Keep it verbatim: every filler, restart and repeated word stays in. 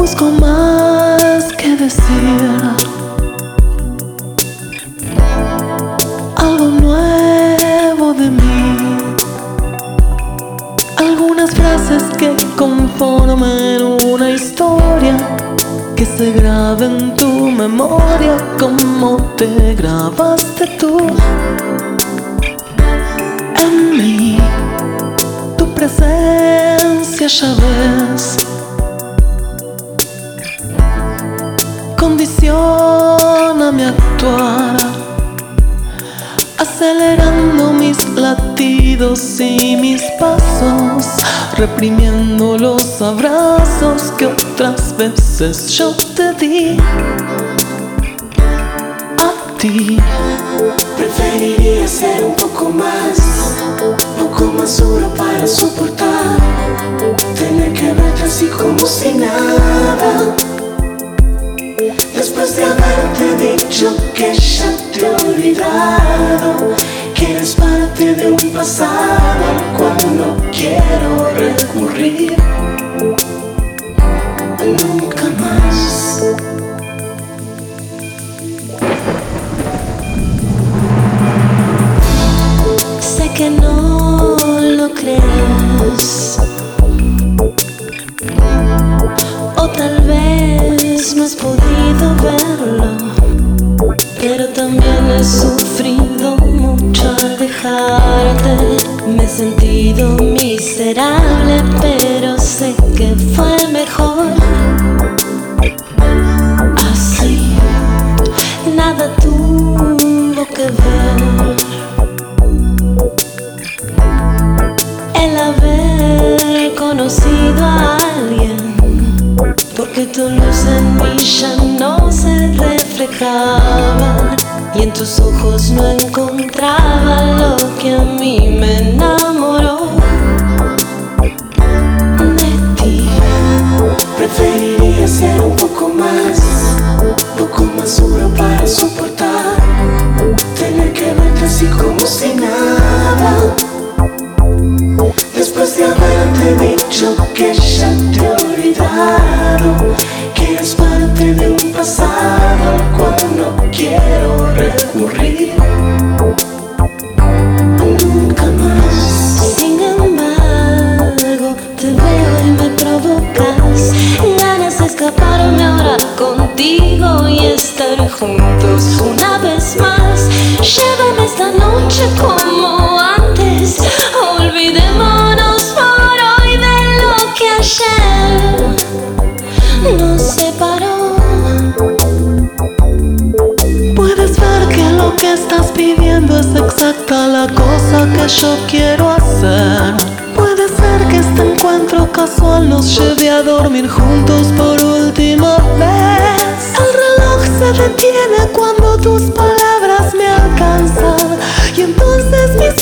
Busco más que decir, algo nuevo de mí, algunas frases que conformen una historia que se grabe en tu memoria como te grabaste tú en mí. Tu presencia, ya ves, condiciona mi actuar, acelerando mis latidos y mis pasos, reprimiendo los abrazos que otras veces yo te di a ti. Preferiría ser un poco más, un poco más duro para soportar, tener que verte así como si nada, después de haberte dicho que ya te he olvidado, que eres parte de un pasado al cual no quiero recurrir nunca más. Sé que no lo crees, o tal vez no has podido verlo, pero también he sufrido mucho al dejarte. Me he sentido miserable, pero sé que fue mejor así. Nada tuvo que ver el haber conocido a alguien, porque tu luz en mí ya no se reflejaba y en tus ojos no encontraba lo que a mí me enamoró de ti. Preferiría ser un poco más, un poco más duro para soportar, tener que verte así como si nada, después de haberte dicho que ya te he olvidado, que eres parte de un pasado al cual no quiero recurrir nunca más. Sin embargo, te veo y me provocas ganas de escaparme ahora contigo y estar juntos una vez más. Llévame esta noche como antes, olvidémonos por hoy de lo que ayer nos separó. Puedes ver que lo que estás pidiendo es exacta la cosa que yo quiero hacer. Puede ser que este encuentro casual nos lleve a dormir juntos por última vez. El reloj se detiene cuando tus palabras me alcanzan y entonces mis